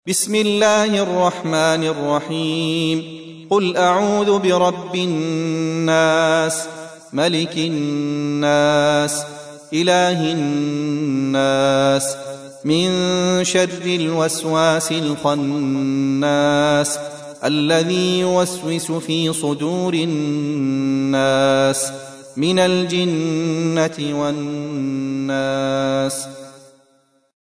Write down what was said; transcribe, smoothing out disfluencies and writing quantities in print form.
بسم الله الرحمن الرحيم. قل أعوذ برب الناس، ملك الناس، إله الناس، من شر الوسواس الخناس، الذي يوسوس في صدور الناس من الجنة والناس.